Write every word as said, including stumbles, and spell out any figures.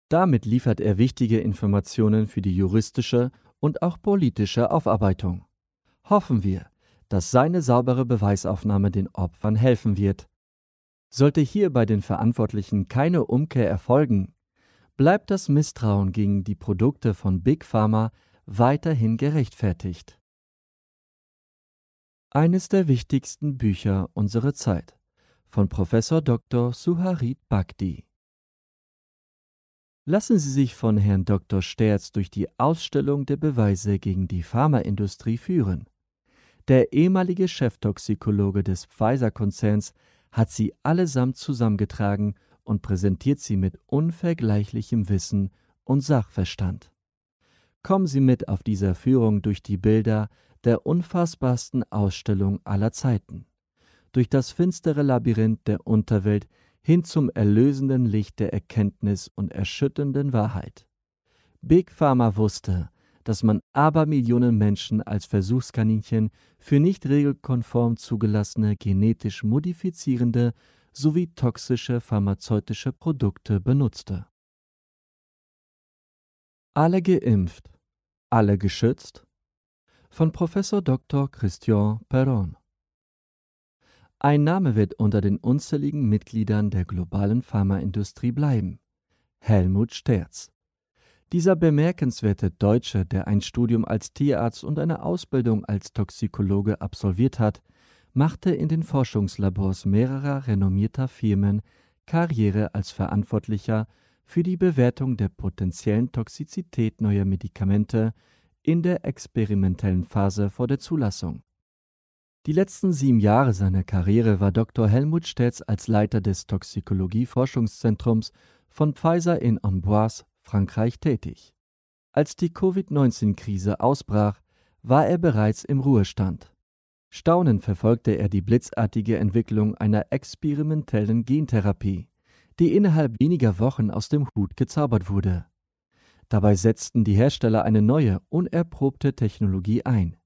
Damit liefert er wichtige Informationen für die juristische und auch politische Aufarbeitung. Hoffen wir, dass seine saubere Beweisaufnahme den Opfern helfen wird. Sollte hier bei den Verantwortlichen keine Umkehr erfolgen, bleibt das Misstrauen gegen die Produkte von Big Pharma weiterhin gerechtfertigt. Eines der wichtigsten Bücher unserer Zeit von Professor Doktor Suharit Bhakdi. Lassen Sie sich von Herrn Doktor Sterz durch die Ausstellung der Beweise gegen die Pharmaindustrie führen. Der ehemalige Cheftoxikologe des Pfizer-Konzerns hat sie allesamt zusammengetragen und präsentiert sie mit unvergleichlichem Wissen und Sachverstand. Kommen Sie mit auf dieser Führung durch die Bilder der unfassbarsten Ausstellung aller Zeiten, durch das finstere Labyrinth der Unterwelt hin zum erlösenden Licht der Erkenntnis und erschütternden Wahrheit. Big Pharma wusste, dass man Abermillionen Menschen als Versuchskaninchen für nicht regelkonform zugelassene genetisch modifizierende sowie toxische pharmazeutische Produkte benutzte. Alle geimpft, alle geschützt? Von Professor Doktor Christian Perron. Ein Name wird unter den unzähligen Mitgliedern der globalen Pharmaindustrie bleiben: Helmut Sterz. Dieser bemerkenswerte Deutsche, der ein Studium als Tierarzt und eine Ausbildung als Toxikologe absolviert hat, machte in den Forschungslabors mehrerer renommierter Firmen Karriere als Verantwortlicher für die Bewertung der potenziellen Toxizität neuer Medikamente in der experimentellen Phase vor der Zulassung. Die letzten sieben Jahre seiner Karriere war Doktor Helmut Sterz als Leiter des Toxikologie-Forschungszentrums von Pfizer in Amboise, Frankreich, tätig. Als die Covid neunzehn Krise ausbrach, war er bereits im Ruhestand. Staunend verfolgte er die blitzartige Entwicklung einer experimentellen Gentherapie, die innerhalb weniger Wochen aus dem Hut gezaubert wurde. Dabei setzten die Hersteller eine neue, unerprobte Technologie ein.